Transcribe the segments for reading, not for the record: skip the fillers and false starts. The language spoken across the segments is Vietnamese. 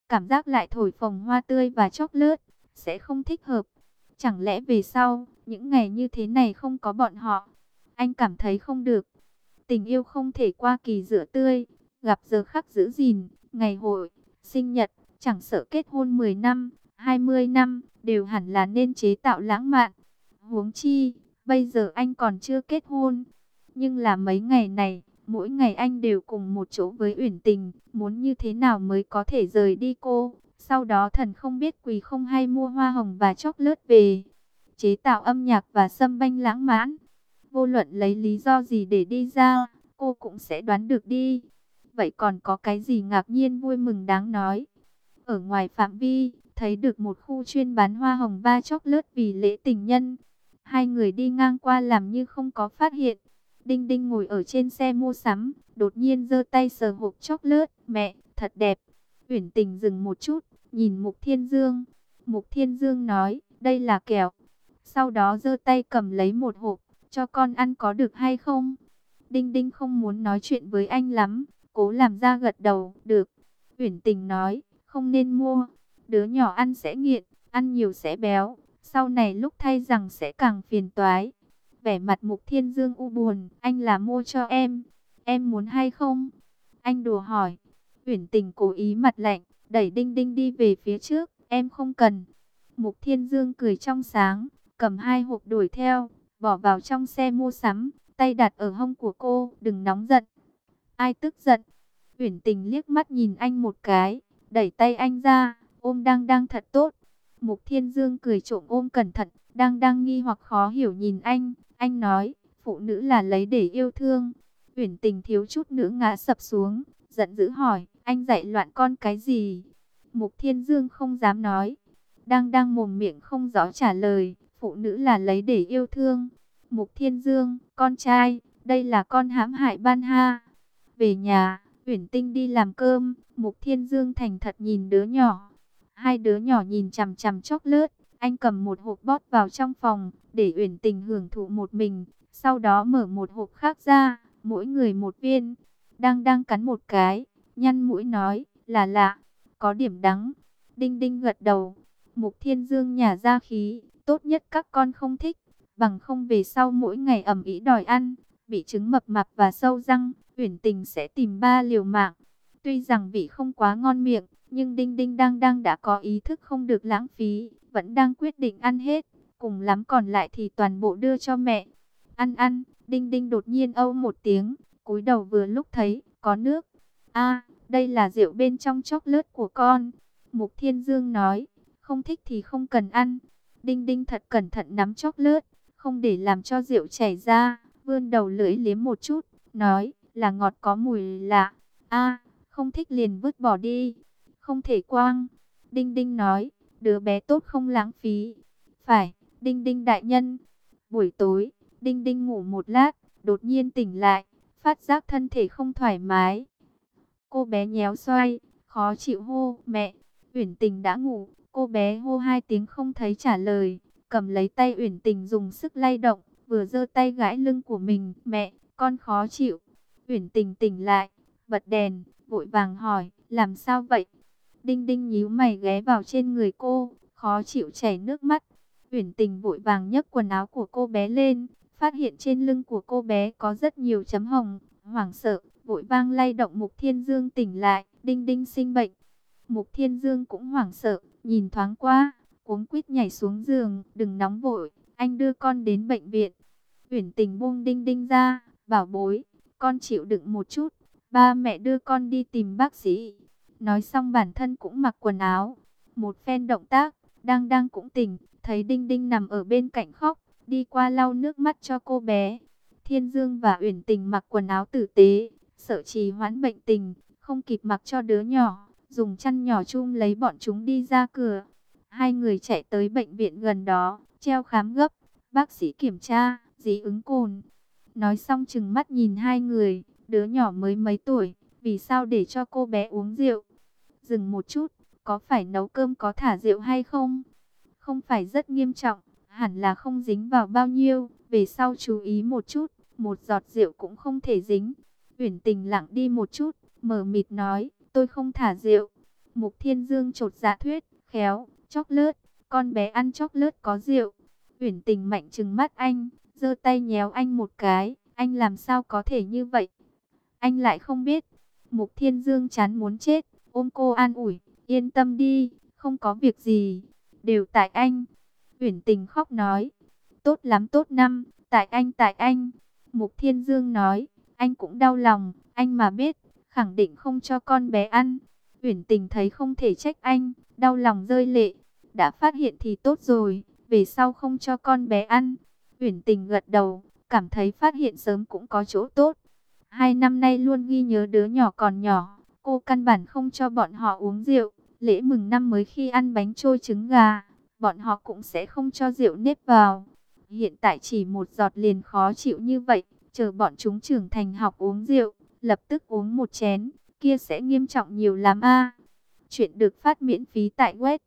cảm giác lại thổi phồng hoa tươi và chocolate, sẽ không thích hợp. Chẳng lẽ về sau, những ngày như thế này không có bọn họ, anh cảm thấy không được. Tình yêu không thể qua kỳ rửa tươi, gặp giờ khắc giữ gìn, ngày hội, sinh nhật, chẳng sợ kết hôn 10 năm, 20 năm, đều hẳn là nên chế tạo lãng mạn. Huống chi, bây giờ anh còn chưa kết hôn, nhưng là mấy ngày này, mỗi ngày anh đều cùng một chỗ với Uyển Tình, muốn như thế nào mới có thể rời đi cô. Sau đó thần không biết quỷ không hay mua hoa hồng và chocolate về, chế tạo âm nhạc và sâm banh lãng mạn. Vô luận lấy lý do gì để đi ra, cô cũng sẽ đoán được đi. Vậy còn có cái gì ngạc nhiên vui mừng đáng nói? Ở ngoài phạm vi, thấy được một khu chuyên bán hoa hồng và chocolate vì lễ tình nhân. Hai người đi ngang qua làm như không có phát hiện. Đinh Đinh ngồi ở trên xe mua sắm, đột nhiên giơ tay sờ hộp chocolate. Mẹ, thật đẹp. Uyển Tình dừng một chút, nhìn Mục Thiên Dương. Mục Thiên Dương nói, đây là kẹo. Sau đó giơ tay cầm lấy một hộp, cho con ăn có được hay không? Đinh Đinh không muốn nói chuyện với anh lắm, cố làm ra gật đầu, được. Uyển Tình nói, không nên mua, đứa nhỏ ăn sẽ nghiện, ăn nhiều sẽ béo, sau này lúc thay rằng sẽ càng phiền toái. Vẻ mặt Mục Thiên Dương u buồn, anh là mua cho em muốn hay không? Anh đùa hỏi. Uyển Tình cố ý mặt lạnh, đẩy Đinh Đinh đi về phía trước, em không cần. Mục Thiên Dương cười trong sáng, cầm hai hộp đuổi theo, bỏ vào trong xe mua sắm, tay đặt ở hông của cô, đừng nóng giận. Ai tức giận? Uyển Tình liếc mắt nhìn anh một cái, đẩy tay anh ra, ôm Đang Đang thật tốt. Mục Thiên Dương cười trộm ôm cẩn thận, Đang Đang nghi hoặc khó hiểu nhìn anh nói, phụ nữ là lấy để yêu thương. Uyển Tình thiếu chút nữa ngã sập xuống, giận dữ hỏi, anh dạy loạn con cái gì? Mục Thiên Dương không dám nói. Đang Đang mồm miệng không rõ trả lời, phụ nữ là lấy để yêu thương. Mục Thiên Dương, con trai, đây là con hãm hại Ban Ha. Về nhà, Uyển Tinh đi làm cơm, Mục Thiên Dương thành thật nhìn đứa nhỏ. Hai đứa nhỏ nhìn chằm chằm chocolate, anh cầm một hộp bót vào trong phòng, để Uyển Tình hưởng thụ một mình, sau đó mở một hộp khác ra, mỗi người một viên. Đang cắn một cái, nhăn mũi nói, là lạ, có điểm đắng. Đinh Đinh gật đầu. Mục Thiên Dương nhả ra khí, tốt nhất các con không thích, bằng không về sau mỗi ngày ầm ĩ đòi ăn, bị trứng mập mạp và sâu răng, Uyển Tình sẽ tìm ba liều mạng. Tuy rằng vị không quá ngon miệng, nhưng Đinh Đinh đang đã có ý thức không được lãng phí, vẫn đang quyết định ăn hết, cùng lắm còn lại thì toàn bộ đưa cho mẹ. Ăn, Đinh Đinh đột nhiên âu một tiếng, cúi đầu vừa lúc thấy, có nước. A, đây là rượu bên trong chocolate của con. Mục Thiên Dương nói, không thích thì không cần ăn. Đinh Đinh thật cẩn thận nắm chocolate, không để làm cho rượu chảy ra, vươn đầu lưỡi liếm một chút, nói, là ngọt có mùi lạ. A, không thích liền vứt bỏ đi. Không thể quang. Đinh Đinh nói, đứa bé tốt không lãng phí. Phải, Đinh Đinh đại nhân. Buổi tối, Đinh Đinh ngủ một lát, đột nhiên tỉnh lại, phát giác thân thể không thoải mái. Cô bé nhéo xoay, khó chịu hô, mẹ. Uyển Tình đã ngủ, cô bé hô hai tiếng không thấy trả lời, cầm lấy tay Uyển Tình dùng sức lay động, vừa giơ tay gãi lưng của mình, mẹ, con khó chịu. Uyển Tình tỉnh lại, bật đèn, vội vàng hỏi, làm sao vậy? Đinh Đinh nhíu mày ghé vào trên người cô, khó chịu chảy nước mắt. Uyển Tình vội vàng nhấc quần áo của cô bé lên, phát hiện trên lưng của cô bé có rất nhiều chấm hồng, hoảng sợ, vội vang lay động Mục Thiên Dương tỉnh lại, Đinh Đinh sinh bệnh. Mục Thiên Dương cũng hoảng sợ, nhìn thoáng qua, cuống quýt nhảy xuống giường, đừng nóng vội, anh đưa con đến bệnh viện. Uyển Tình buông Đinh Đinh ra, bảo bối, con chịu đựng một chút, ba mẹ đưa con đi tìm bác sĩ. Nói xong bản thân cũng mặc quần áo, một phen động tác, đang cũng tỉnh, thấy Đinh Đinh nằm ở bên cạnh khóc, đi qua lau nước mắt cho cô bé. Thiên Dương và Uyển Tình mặc quần áo tử tế, sợ trì hoãn bệnh tình, không kịp mặc cho đứa nhỏ, dùng chăn nhỏ chum lấy bọn chúng đi ra cửa. Hai người chạy tới bệnh viện gần đó, treo khám gấp, bác sĩ kiểm tra, dị ứng cồn. Nói xong chừng mắt nhìn hai người, đứa nhỏ mới mấy tuổi, vì sao để cho cô bé uống rượu? Dừng một chút, có phải nấu cơm có thả rượu hay không? Không phải rất nghiêm trọng, hẳn là không dính vào bao nhiêu, về sau chú ý một chút, một giọt rượu cũng không thể dính. Uyển Tình lặng đi một chút, mờ mịt nói, tôi không thả rượu. Mục Thiên Dương chột dạ thuyết, khéo, chocolate, con bé ăn chocolate có rượu. Uyển Tình mạnh trừng mắt anh, giơ tay nhéo anh một cái, anh làm sao có thể như vậy? Anh lại không biết. Mục Thiên Dương chán muốn chết, ôm cô an ủi, yên tâm đi, không có việc gì, đều tại anh. Uyển Tình khóc nói, tốt lắm tốt năm, tại anh tại anh. Mục Thiên Dương nói, anh cũng đau lòng, anh mà biết, khẳng định không cho con bé ăn. Uyển Tình thấy không thể trách anh, đau lòng rơi lệ. Đã phát hiện thì tốt rồi, về sau không cho con bé ăn. Uyển Tình gật đầu, cảm thấy phát hiện sớm cũng có chỗ tốt. 2 năm nay luôn ghi nhớ đứa nhỏ còn nhỏ, cô căn bản không cho bọn họ uống rượu. Lễ mừng năm mới khi ăn bánh trôi trứng gà, bọn họ cũng sẽ không cho rượu nếp vào. Hiện tại chỉ một giọt liền khó chịu như vậy, chờ bọn chúng trưởng thành học uống rượu, lập tức uống một chén, kia sẽ nghiêm trọng nhiều lắm a. Chuyện được phát miễn phí tại web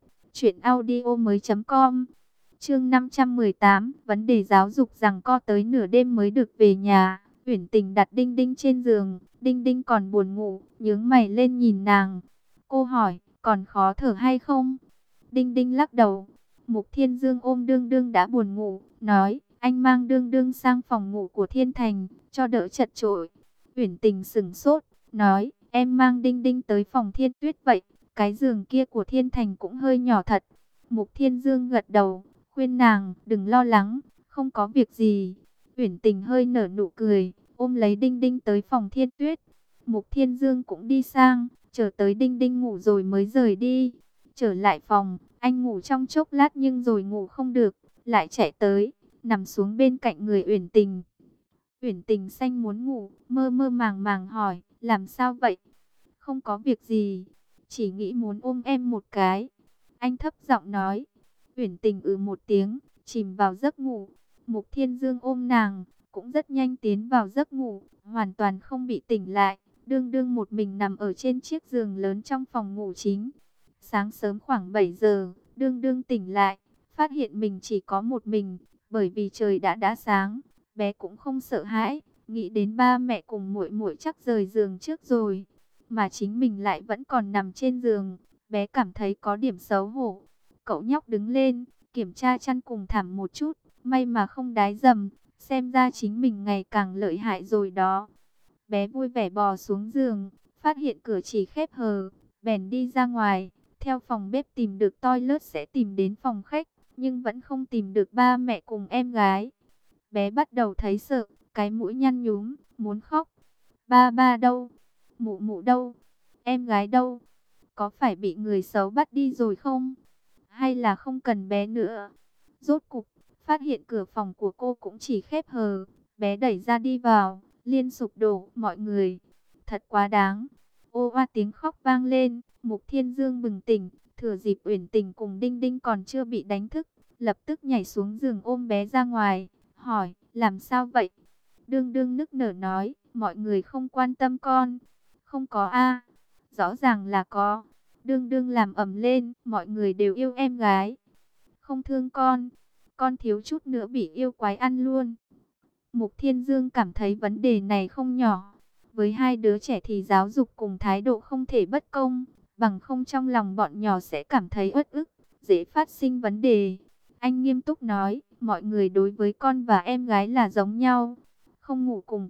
truyệnaudiomoi.com. Chương 518, vấn đề giáo dục giằng co tới nửa đêm mới được về nhà. Uyển Tình đặt Đinh Đinh trên giường, Đinh Đinh còn buồn ngủ, nhướng mày lên nhìn nàng. Cô hỏi, còn khó thở hay không? Đinh Đinh lắc đầu. Mục Thiên Dương ôm Đương Đương đã buồn ngủ, nói, anh mang Đương Đương sang phòng ngủ của Thiên Thành, cho đỡ chật chội. Uyển Tình sững sốt, nói, em mang Đinh Đinh tới phòng Thiên Tuyết vậy, cái giường kia của Thiên Thành cũng hơi nhỏ thật. Mục Thiên Dương gật đầu, khuyên nàng, đừng lo lắng, không có việc gì. Uyển Tình hơi nở nụ cười, ôm lấy Đinh Đinh tới phòng Thiên Tuyết. Mục Thiên Dương cũng đi sang, chờ tới Đinh Đinh ngủ rồi mới rời đi. Trở lại phòng, anh ngủ trong chốc lát nhưng rồi ngủ không được, lại chạy tới, nằm xuống bên cạnh người Uyển Tình. Uyển Tình xanh muốn ngủ, mơ mơ màng màng hỏi, làm sao vậy? Không có việc gì, chỉ nghĩ muốn ôm em một cái. Anh thấp giọng nói. Uyển Tình một tiếng, chìm vào giấc ngủ. Mục Thiên Dương ôm nàng, cũng rất nhanh tiến vào giấc ngủ, hoàn toàn không bị tỉnh lại. Đương Đương một mình nằm ở trên chiếc giường lớn trong phòng ngủ chính. Sáng sớm khoảng 7 giờ, Đương Đương tỉnh lại, phát hiện mình chỉ có một mình, bởi vì trời đã sáng, bé cũng không sợ hãi, nghĩ đến ba mẹ cùng muội muội chắc rời giường trước rồi, mà chính mình lại vẫn còn nằm trên giường, bé cảm thấy có điểm xấu hổ. Cậu nhóc đứng lên, kiểm tra chăn cùng thảm một chút, may mà không đái dầm, xem ra chính mình ngày càng lợi hại rồi đó. Bé vui vẻ bò xuống giường, phát hiện cửa chỉ khép hờ, bèn đi ra ngoài, theo phòng bếp tìm được toilet sẽ tìm đến phòng khách, nhưng vẫn không tìm được ba mẹ cùng em gái. Bé bắt đầu thấy sợ, cái mũi nhăn nhúm, muốn khóc. Ba ba đâu? Mụ mụ đâu? Em gái đâu? Có phải bị người xấu bắt đi rồi không? Hay là không cần bé nữa? Rốt cục, phát hiện cửa phòng của cô cũng chỉ khép hờ, bé đẩy ra đi vào, liên sụp đổ, mọi người. Thật quá đáng. Ô oa tiếng khóc vang lên, Mục Thiên Dương bừng tỉnh, thừa dịp Uyển Tình cùng Đinh Đinh còn chưa bị đánh thức, lập tức nhảy xuống giường ôm bé ra ngoài, hỏi, làm sao vậy? Đương Đương nức nở nói, mọi người không quan tâm con. Không có a, rõ ràng là có. Đương Đương làm ầm lên, mọi người đều yêu em gái. Không thương con thiếu chút nữa bị yêu quái ăn luôn. Mục Thiên Dương cảm thấy vấn đề này không nhỏ. Với hai đứa trẻ thì giáo dục cùng thái độ không thể bất công, bằng không trong lòng bọn nhỏ sẽ cảm thấy uất ức, dễ phát sinh vấn đề. Anh nghiêm túc nói, mọi người đối với con và em gái là giống nhau. Không ngủ cùng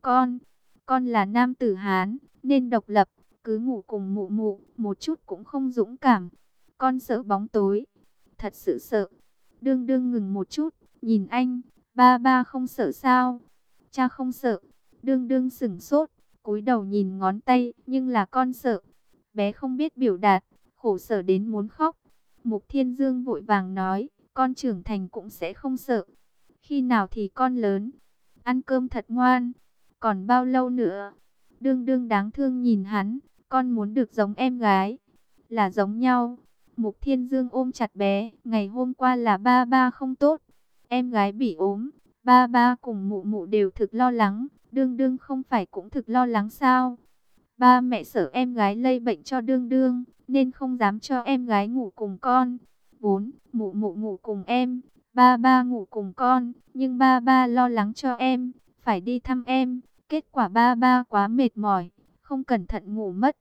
con là nam tử Hán, nên độc lập, cứ ngủ cùng mụ mụ, một chút cũng không dũng cảm. Con sợ bóng tối, thật sự sợ. Đương Đương ngừng một chút, nhìn anh, ba ba không sợ sao? Cha không sợ. Đương Đương sững sốt, cúi đầu nhìn ngón tay, nhưng là con sợ. Bé không biết biểu đạt, khổ sở đến muốn khóc. Mục Thiên Dương vội vàng nói, con trưởng thành cũng sẽ không sợ. Khi nào thì con lớn? Ăn cơm thật ngoan. Còn bao lâu nữa? Đương Đương đáng thương nhìn hắn, con muốn được giống em gái. Là giống nhau. Mục Thiên Dương ôm chặt bé, ngày hôm qua là ba ba không tốt. Em gái bị ốm, ba ba cùng mụ mụ đều thực lo lắng. Đương Đương không phải cũng thực lo lắng sao? Ba mẹ sợ em gái lây bệnh cho Đương Đương, nên không dám cho em gái ngủ cùng con. Vốn, mụ mụ ngủ cùng em, ba ba ngủ cùng con, nhưng ba ba lo lắng cho em, phải đi thăm em. Kết quả ba ba quá mệt mỏi, không cẩn thận ngủ mất.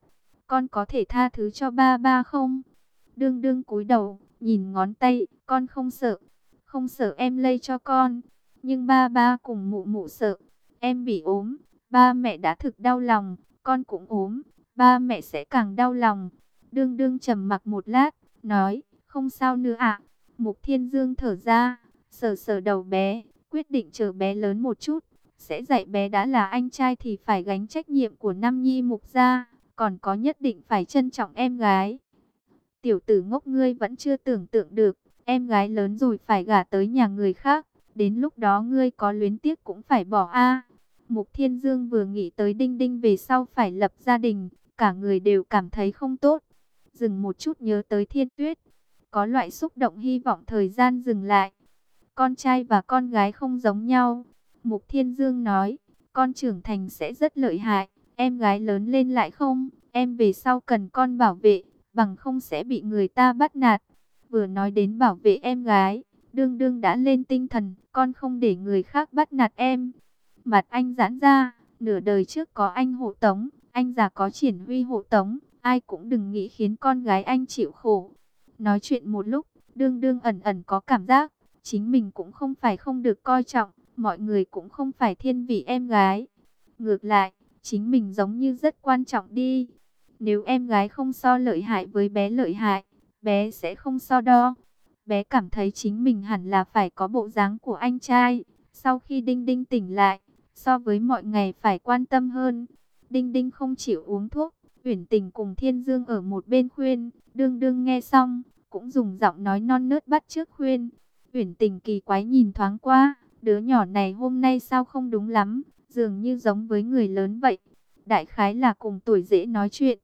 con có thể tha thứ cho ba ba không? Đương đương cúi đầu, nhìn ngón tay, con không sợ. Không sợ em lây cho con. Nhưng ba ba cùng mụ mụ sợ. Em bị ốm, ba mẹ đã thực đau lòng, con cũng ốm, ba mẹ sẽ càng đau lòng. Đương đương trầm mặc một lát, nói, không sao nữa ạ. Mục Thiên Dương thở ra, sờ sờ đầu bé, quyết định chờ bé lớn một chút, sẽ dạy bé đã là anh trai thì phải gánh trách nhiệm của Nam Nhi Mục gia, còn có nhất định phải trân trọng em gái. Tiểu tử ngốc ngươi vẫn chưa tưởng tượng được, em gái lớn rồi phải gả tới nhà người khác, đến lúc đó ngươi có luyến tiếc cũng phải bỏ a. Mục Thiên Dương vừa nghĩ tới Đinh Đinh về sau phải lập gia đình, cả người đều cảm thấy không tốt. Dừng một chút nhớ tới Thiên Tuyết, có loại xúc động hy vọng thời gian dừng lại. Con trai và con gái không giống nhau. Mục Thiên Dương nói, con trưởng thành sẽ rất lợi hại, em gái lớn lên lại không, em về sau cần con bảo vệ, bằng không sẽ bị người ta bắt nạt. Vừa nói đến bảo vệ em gái, đương đương đã lên tinh thần, con không để người khác bắt nạt em. Mặt anh giãn ra, nửa đời trước có anh hộ tống, anh già có Triển Huy hộ tống, ai cũng đừng nghĩ khiến con gái anh chịu khổ. Nói chuyện một lúc, đương đương ẩn ẩn có cảm giác, chính mình cũng không phải không được coi trọng, mọi người cũng không phải thiên vị em gái. Ngược lại, chính mình giống như rất quan trọng đi. Nếu em gái không so lợi hại với bé lợi hại, bé sẽ không so đo. Bé cảm thấy chính mình hẳn là phải có bộ dáng của anh trai. Sau khi Đinh Đinh tỉnh lại, so với mọi ngày phải quan tâm hơn. Đinh Đinh không chịu uống thuốc, Uyển Tình cùng Thiên Dương ở một bên khuyên, đương đương nghe xong, cũng dùng giọng nói non nớt bắt chước khuyên. Uyển Tình kỳ quái nhìn thoáng qua, đứa nhỏ này hôm nay sao không đúng lắm, dường như giống với người lớn vậy. Đại khái là cùng tuổi dễ nói chuyện.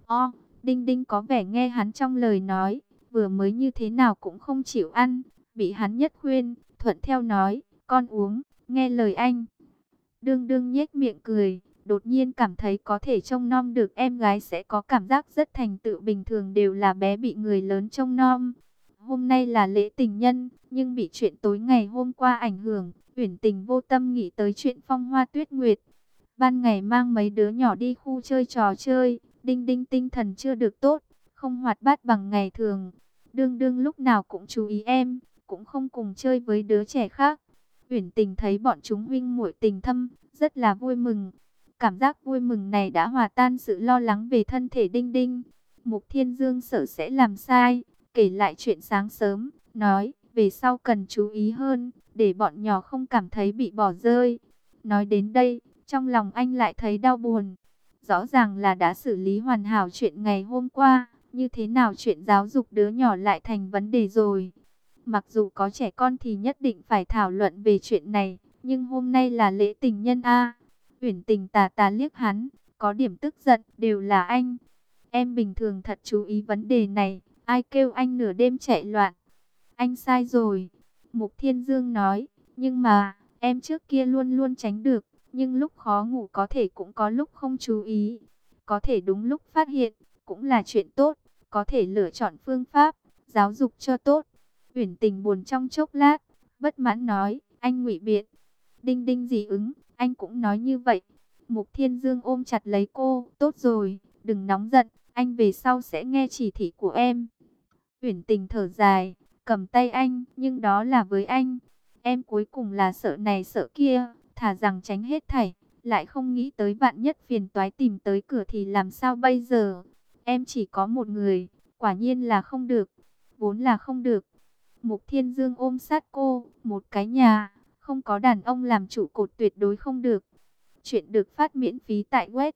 Đinh Đinh có vẻ nghe hắn trong lời nói, vừa mới như thế nào cũng không chịu ăn, bị hắn nhất khuyên, thuận theo nói, con uống, nghe lời anh. Đương đương nhếch miệng cười, đột nhiên cảm thấy có thể trông nom được em gái sẽ có cảm giác rất thành tựu, bình thường đều là bé bị người lớn trông nom. Hôm nay là lễ tình nhân, nhưng bị chuyện tối ngày hôm qua ảnh hưởng, Uyển Tình vô tâm nghĩ tới chuyện Phong Hoa Tuyết Nguyệt. Ban ngày mang mấy đứa nhỏ đi khu chơi trò chơi, Đinh Đinh tinh thần chưa được tốt, không hoạt bát bằng ngày thường. Đương đương lúc nào cũng chú ý em, cũng không cùng chơi với đứa trẻ khác. Uyển Tình thấy bọn chúng huynh muội tình thâm, rất là vui mừng. Cảm giác vui mừng này đã hòa tan sự lo lắng về thân thể Đinh Đinh. Mục Thiên Dương sợ sẽ làm sai, kể lại chuyện sáng sớm, nói về sau cần chú ý hơn, để bọn nhỏ không cảm thấy bị bỏ rơi. Nói đến đây, trong lòng anh lại thấy đau buồn. Rõ ràng là đã xử lý hoàn hảo chuyện ngày hôm qua, như thế nào chuyện giáo dục đứa nhỏ lại thành vấn đề rồi. Mặc dù có trẻ con thì nhất định phải thảo luận về chuyện này, nhưng hôm nay là lễ tình nhân a. Uyển Tình tà tà liếc hắn, có điểm tức giận, đều là anh. Em bình thường thật chú ý vấn đề này, ai kêu anh nửa đêm chạy loạn. Anh sai rồi. Mục Thiên Dương nói, nhưng mà, em trước kia luôn luôn tránh được, nhưng lúc khó ngủ có thể cũng có lúc không chú ý. Có thể đúng lúc phát hiện, cũng là chuyện tốt, có thể lựa chọn phương pháp, giáo dục cho tốt. Uyển Tình buồn trong chốc lát, bất mãn nói, anh ngụy biện. Đinh Đinh dị ứng, anh cũng nói như vậy. Mục Thiên Dương ôm chặt lấy cô, tốt rồi, đừng nóng giận, anh về sau sẽ nghe chỉ thị của em. Uyển Tình thở dài, cầm tay anh, nhưng đó là với anh. Em cuối cùng là sợ này sợ kia, thà rằng tránh hết thảy, lại không nghĩ tới vạn nhất phiền toái tìm tới cửa thì làm sao bây giờ. Em chỉ có một người, quả nhiên là không được, vốn là không được. Mục Thiên Dương ôm sát cô, một cái nhà, không có đàn ông làm trụ cột tuyệt đối không được. Chuyện được phát miễn phí tại web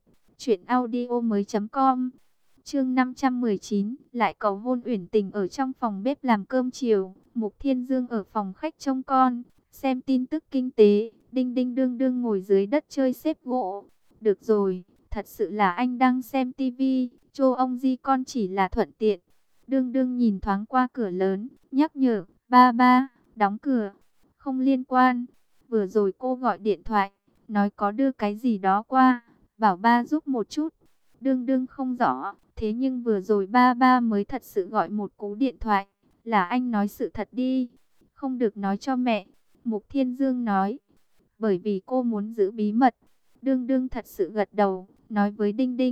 truyệnaudiomoi.com. Chương 519, lại cầu hôn. Uyển Tình ở trong phòng bếp làm cơm chiều, Mục Thiên Dương ở phòng khách trông con, xem tin tức kinh tế. Đinh Đinh đương đương ngồi dưới đất chơi xếp gỗ. Được rồi, thật sự là anh đang xem tivi, chô ông Di con chỉ là thuận tiện. Đương đương nhìn thoáng qua cửa lớn, nhắc nhở, ba ba, đóng cửa. Không liên quan, vừa rồi cô gọi điện thoại, nói có đưa cái gì đó qua, bảo ba giúp một chút. Đương đương không rõ, thế nhưng vừa rồi ba ba mới thật sự gọi một cú điện thoại, là anh nói sự thật đi, không được nói cho mẹ. Mục Thiên Dương nói, bởi vì cô muốn giữ bí mật. Đương đương thật sự gật đầu, nói với Đinh Đinh, không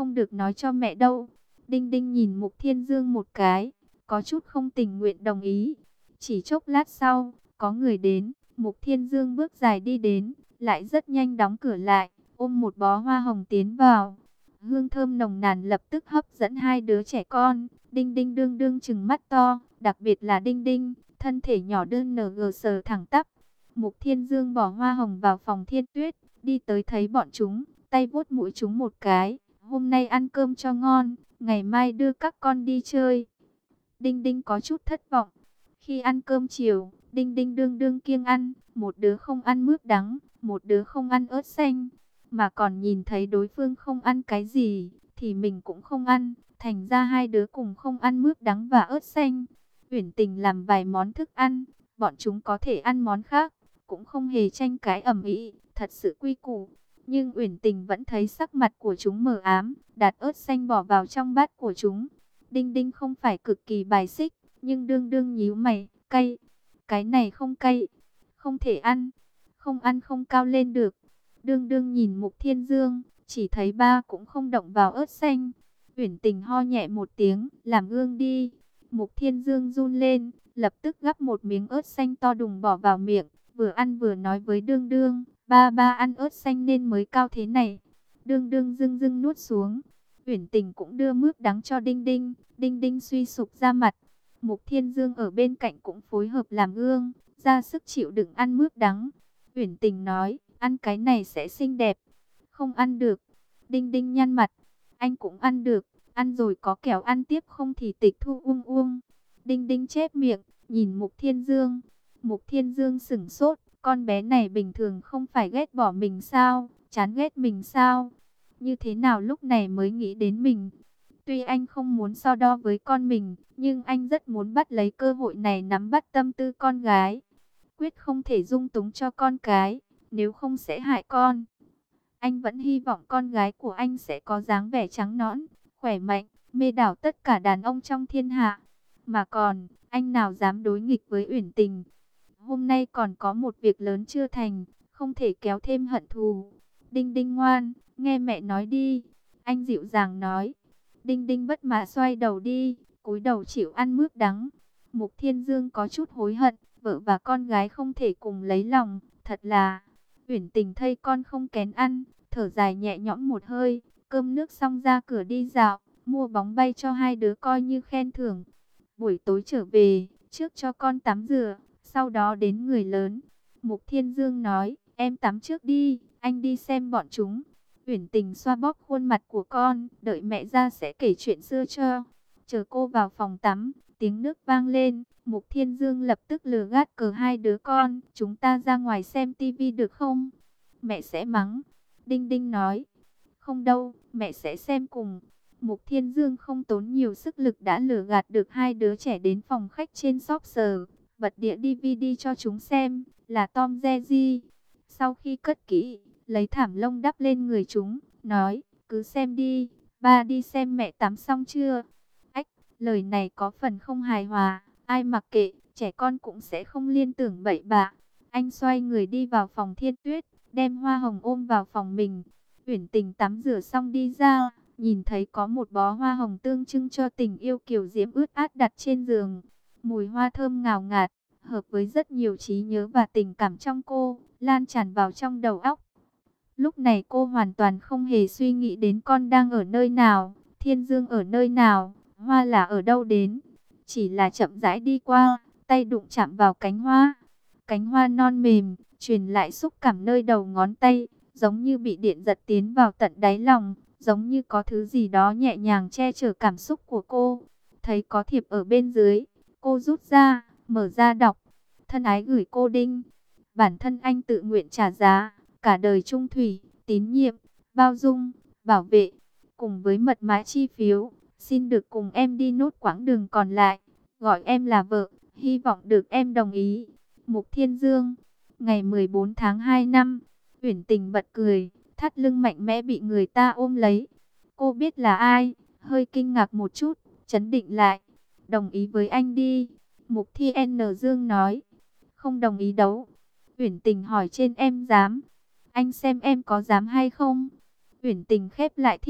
không được nói cho mẹ đâu. Đinh Đinh nhìn Mục Thiên Dương một cái, có chút không tình nguyện đồng ý. Chỉ chốc lát sau, có người đến, Mục Thiên Dương bước dài đi đến, lại rất nhanh đóng cửa lại, ôm một bó hoa hồng tiến vào. Hương thơm nồng nàn lập tức hấp dẫn hai đứa trẻ con. Đinh Đinh đương đương trừng mắt to, đặc biệt là Đinh Đinh, thân thể nhỏ đơn ng sờ thẳng tắp. Mục Thiên Dương bỏ hoa hồng vào phòng Thiên Tuyết, đi tới thấy bọn chúng, tay vuốt mũi chúng một cái. Hôm nay ăn cơm cho ngon, ngày mai đưa các con đi chơi. Đinh Đinh có chút thất vọng. Khi ăn cơm chiều, Đinh Đinh đương đương kiêng ăn, một đứa không ăn mướp đắng, một đứa không ăn ớt xanh, mà còn nhìn thấy đối phương không ăn cái gì, thì mình cũng không ăn, thành ra hai đứa cùng không ăn mướp đắng và ớt xanh. Uyển Tình làm vài món thức ăn, bọn chúng có thể ăn món khác, cũng không hề tranh cãi ầm ĩ, thật sự quy củ. Nhưng Uyển Tình vẫn thấy sắc mặt của chúng mờ ám, đặt ớt xanh bỏ vào trong bát của chúng. Đinh Đinh không phải cực kỳ bài xích, nhưng đương đương nhíu mày, cay. Cái này không cay, không thể ăn, không ăn không cao lên được. Đương đương nhìn Mục Thiên Dương, chỉ thấy ba cũng không động vào ớt xanh. Uyển Tình ho nhẹ một tiếng, làm gương đi. Mục Thiên Dương run lên, lập tức gắp một miếng ớt xanh to đùng bỏ vào miệng, vừa ăn vừa nói với đương đương, ba ăn ớt xanh nên mới cao thế này. Đương đương dưng dưng nuốt xuống. Uyển Tình cũng đưa mướp đắng cho Đinh Đinh, Đinh Đinh suy sụp ra mặt. Mục Thiên Dương ở bên cạnh cũng phối hợp làm gương, ra sức chịu đựng ăn mướp đắng. Uyển Tình nói, ăn cái này sẽ xinh đẹp. Không ăn được. Đinh Đinh nhăn mặt. Anh cũng ăn được, ăn rồi có kẻo ăn tiếp không thì tịch thu uông. Đinh Đinh chép miệng, nhìn Mục Thiên Dương. Mục Thiên Dương sửng sốt, con bé này bình thường không phải ghét bỏ mình sao, chán ghét mình sao? Như thế nào lúc này mới nghĩ đến mình? Tuy anh không muốn so đo với con mình, nhưng anh rất muốn bắt lấy cơ hội này nắm bắt tâm tư con gái. Quyết không thể dung túng cho con cái, nếu không sẽ hại con. Anh vẫn hy vọng con gái của anh sẽ có dáng vẻ trắng nõn, khỏe mạnh, mê đảo tất cả đàn ông trong thiên hạ. Mà còn, anh nào dám đối nghịch với Uyển Tình. Hôm nay còn có một việc lớn chưa thành, không thể kéo thêm hận thù. Đinh Đinh ngoan, nghe mẹ nói đi. Anh dịu dàng nói. Đinh Đinh bất mãn xoay đầu đi, cúi đầu chịu ăn mướp đắng. Mục Thiên Dương có chút hối hận, vợ và con gái không thể cùng lấy lòng, thật là. Uyển Tình thấy con không kén ăn, thở dài nhẹ nhõm một hơi, cơm nước xong ra cửa đi dạo, mua bóng bay cho hai đứa coi như khen thưởng. Buổi tối trở về, trước cho con tắm rửa, sau đó đến người lớn. Mục Thiên Dương nói, em tắm trước đi, anh đi xem bọn chúng. Uyển Tình xoa bóp khuôn mặt của con, đợi mẹ ra sẽ kể chuyện xưa cho. Chờ cô vào phòng tắm, tiếng nước vang lên, Mục Thiên Dương lập tức lừa gạt cờ hai đứa con, chúng ta ra ngoài xem tivi được không? Mẹ sẽ mắng. Đinh Đinh nói, không đâu, mẹ sẽ xem cùng. Mục Thiên Dương không tốn nhiều sức lực đã lừa gạt được hai đứa trẻ đến phòng khách trên shop sở, bật đĩa DVD cho chúng xem, là Tom Jerry. Sau khi cất kỹ, lấy thảm lông đắp lên người chúng, nói, cứ xem đi, ba đi xem mẹ tắm xong chưa? Ách, lời này có phần không hài hòa, ai mặc kệ, trẻ con cũng sẽ không liên tưởng bậy bạ. Anh xoay người đi vào phòng Thiên Tuyết, đem hoa hồng ôm vào phòng mình. Uyển Tình tắm rửa xong đi ra, nhìn thấy có một bó hoa hồng tượng trưng cho tình yêu kiều diễm ướt át đặt trên giường. Mùi hoa thơm ngào ngạt, hợp với rất nhiều trí nhớ và tình cảm trong cô, lan tràn vào trong đầu óc. Lúc này cô hoàn toàn không hề suy nghĩ đến con đang ở nơi nào, Thiên Dương ở nơi nào, hoa là ở đâu đến. Chỉ là chậm rãi đi qua, tay đụng chạm vào cánh hoa. Cánh hoa non mềm, truyền lại xúc cảm nơi đầu ngón tay, giống như bị điện giật tiến vào tận đáy lòng, giống như có thứ gì đó nhẹ nhàng che chở cảm xúc của cô. Thấy có thiệp ở bên dưới, cô rút ra, mở ra đọc. Thân ái gửi cô Đinh, bản thân anh tự nguyện trả giá, cả đời trung thủy, tín nhiệm, bao dung, bảo vệ, cùng với mật mã chi phiếu, xin được cùng em đi nốt quãng đường còn lại, gọi em là vợ, hy vọng được em đồng ý. Mục Thiên Dương. Ngày 14 tháng 2 năm, Uyển Tình bật cười, thắt lưng mạnh mẽ bị người ta ôm lấy. Cô biết là ai, hơi kinh ngạc một chút, trấn định lại. Đồng ý với anh đi. Mục Thiên Dương nói. Không đồng ý đâu. Uyển Tình hỏi trên em dám. Anh xem em có dám hay không? Uyển Tình khép lại thiếp,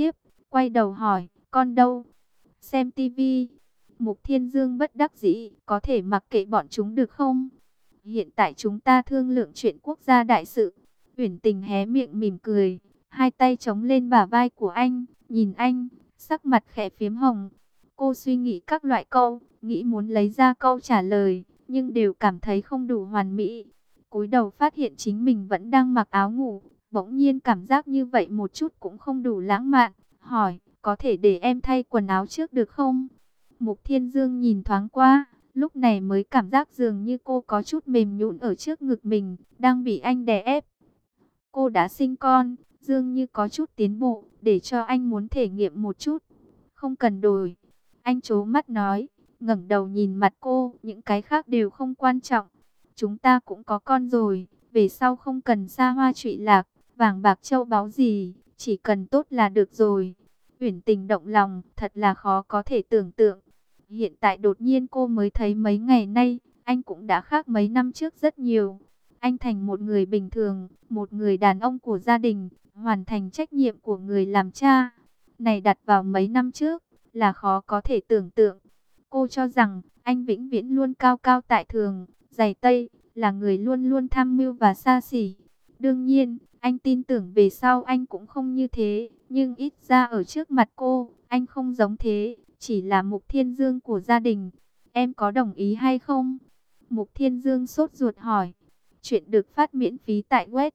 quay đầu hỏi, con đâu? Xem tivi. Mục Thiên Dương bất đắc dĩ, có thể mặc kệ bọn chúng được không? Hiện tại chúng ta thương lượng chuyện quốc gia đại sự. Uyển Tình hé miệng mỉm cười, hai tay chống lên bả vai của anh, nhìn anh, sắc mặt khẽ phiếm hồng. Cô suy nghĩ các loại câu, nghĩ muốn lấy ra câu trả lời, nhưng đều cảm thấy không đủ hoàn mỹ. Cúi đầu phát hiện chính mình vẫn đang mặc áo ngủ, bỗng nhiên cảm giác như vậy một chút cũng không đủ lãng mạn, hỏi, có thể để em thay quần áo trước được không? Mục Thiên Dương nhìn thoáng qua, lúc này mới cảm giác dường như cô có chút mềm nhũn ở trước ngực mình, đang bị anh đè ép. Cô đã sinh con, dường như có chút tiến bộ, để cho anh muốn thể nghiệm một chút. Không cần đổi. Anh trố mắt nói, ngẩng đầu nhìn mặt cô, những cái khác đều không quan trọng. Chúng ta cũng có con rồi, về sau không cần xa hoa trụy lạc, vàng bạc châu báu gì, chỉ cần tốt là được rồi. Uyển Tình động lòng, thật là khó có thể tưởng tượng. Hiện tại đột nhiên cô mới thấy mấy ngày nay, anh cũng đã khác mấy năm trước rất nhiều. Anh thành một người bình thường, một người đàn ông của gia đình, hoàn thành trách nhiệm của người làm cha. Này đặt vào mấy năm trước, là khó có thể tưởng tượng. Cô cho rằng, anh vĩnh viễn luôn cao cao tại thường, giày tây, là người luôn luôn tham mưu và xa xỉ. Đương nhiên, anh tin tưởng về sau anh cũng không như thế, nhưng ít ra ở trước mặt cô, anh không giống thế, chỉ là Mục Thiên Dương của gia đình. Em có đồng ý hay không? Mục Thiên Dương sốt ruột hỏi. Chuyện được phát miễn phí tại web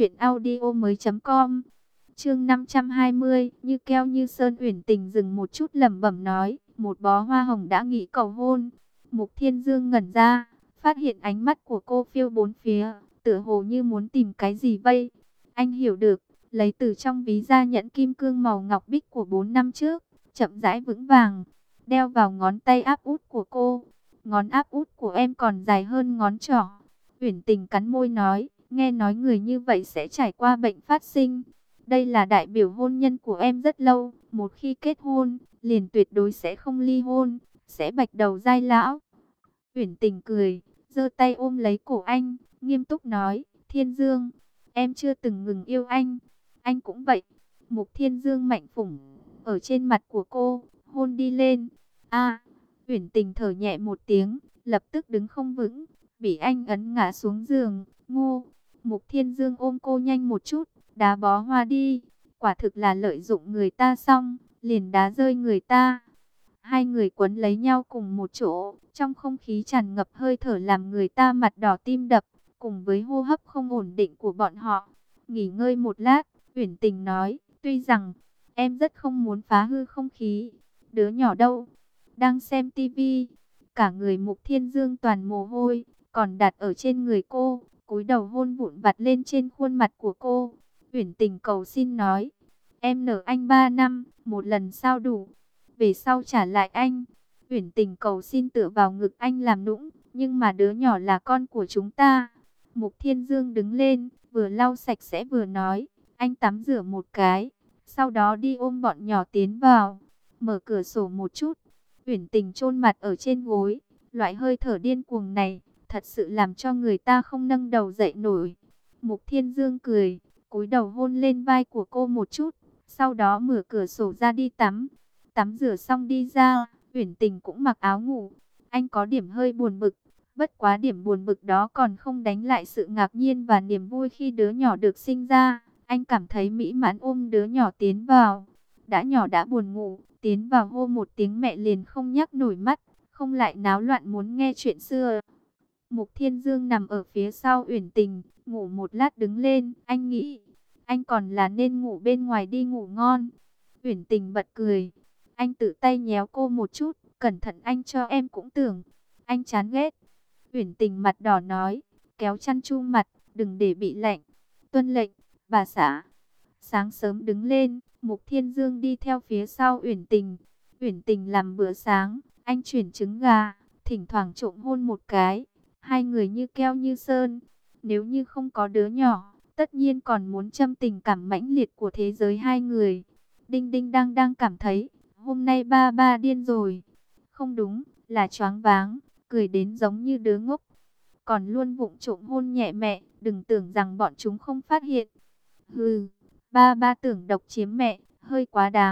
truyệnaudiomoi.com. Chương 520, như keo như sơn. Uyển Tình dừng một chút lẩm bẩm nói, một bó hoa hồng đã nghĩ cầu hôn. Mục Thiên Dương ngẩn ra, phát hiện ánh mắt của cô phiêu bốn phía, tựa hồ như muốn tìm cái gì vậy. Anh hiểu được, lấy từ trong ví ra nhẫn kim cương màu ngọc bích của 4 năm trước, chậm rãi vững vàng, đeo vào ngón tay áp út của cô. Ngón áp út của em còn dài hơn ngón trỏ. Uyển Tình cắn môi nói, nghe nói người như vậy sẽ trải qua bệnh phát sinh. Đây là đại biểu hôn nhân của em rất lâu, một khi kết hôn, liền tuyệt đối sẽ không ly hôn, sẽ bạch đầu giai lão. Uyển Tình cười, giơ tay ôm lấy cổ anh, nghiêm túc nói, Thiên Dương, em chưa từng ngừng yêu anh cũng vậy. Mục Thiên Dương mạnh phủng ở trên mặt của cô, hôn đi lên. A, Uyển Tình thở nhẹ một tiếng, lập tức đứng không vững, bị anh ấn ngã xuống giường. Ngô. Mục Thiên Dương ôm cô nhanh một chút, đá bó hoa đi. Quả thực là lợi dụng người ta xong, liền đá rơi người ta. Hai người quấn lấy nhau cùng một chỗ, trong không khí tràn ngập hơi thở làm người ta mặt đỏ tim đập, cùng với hô hấp không ổn định của bọn họ. Nghỉ ngơi một lát, Uyển Tình nói, tuy rằng em rất không muốn phá hư không khí. Đứa nhỏ đâu? Đang xem tivi. Cả người Mục Thiên Dương toàn mồ hôi, còn đặt ở trên người cô, cúi đầu hôn vụn vặt lên trên khuôn mặt của cô. Uyển Tình cầu xin nói, em nợ anh 3 năm, một lần sao đủ, về sau trả lại anh. Uyển Tình cầu xin tựa vào ngực anh làm nũng, nhưng mà đứa nhỏ là con của chúng ta. Mục Thiên Dương đứng lên, vừa lau sạch sẽ vừa nói, anh tắm rửa một cái, sau đó đi ôm bọn nhỏ tiến vào, mở cửa sổ một chút. Uyển Tình chôn mặt ở trên gối, loại hơi thở điên cuồng này, thật sự làm cho người ta không nâng đầu dậy nổi. Mục Thiên Dương cười, cúi đầu hôn lên vai của cô một chút, sau đó mở cửa sổ ra đi tắm. Tắm rửa xong đi ra, Uyển Tình cũng mặc áo ngủ. Anh có điểm hơi buồn bực, bất quá điểm buồn bực đó còn không đánh lại sự ngạc nhiên và niềm vui khi đứa nhỏ được sinh ra. Anh cảm thấy mỹ mãn ôm đứa nhỏ tiến vào. Đã nhỏ đã buồn ngủ, tiến vào hô một tiếng mẹ liền không nhắc nổi mắt, không lại náo loạn muốn nghe chuyện xưa. Mục Thiên Dương nằm ở phía sau Uyển Tình, ngủ một lát đứng lên, anh nghĩ, anh còn là nên ngủ bên ngoài đi ngủ ngon. Uyển Tình bật cười, anh tự tay nhéo cô một chút, cẩn thận anh cho em cũng tưởng, anh chán ghét. Uyển Tình mặt đỏ nói, kéo chăn chum mặt, đừng để bị lạnh. Tuân lệnh, bà xã. Sáng sớm đứng lên, Mục Thiên Dương đi theo phía sau Uyển Tình. Uyển Tình làm bữa sáng, anh chuyển trứng gà, thỉnh thoảng trộm hôn một cái. Hai người như keo như sơn. Nếu như không có đứa nhỏ, tất nhiên còn muốn châm tình cảm mãnh liệt của thế giới hai người. Đinh Đinh đang cảm thấy, hôm nay ba ba điên rồi. Không đúng, là choáng váng, cười đến giống như đứa ngốc. Còn luôn vụng trộm hôn nhẹ mẹ, đừng tưởng rằng bọn chúng không phát hiện. Hừ, ba ba tưởng độc chiếm mẹ, hơi quá đáng.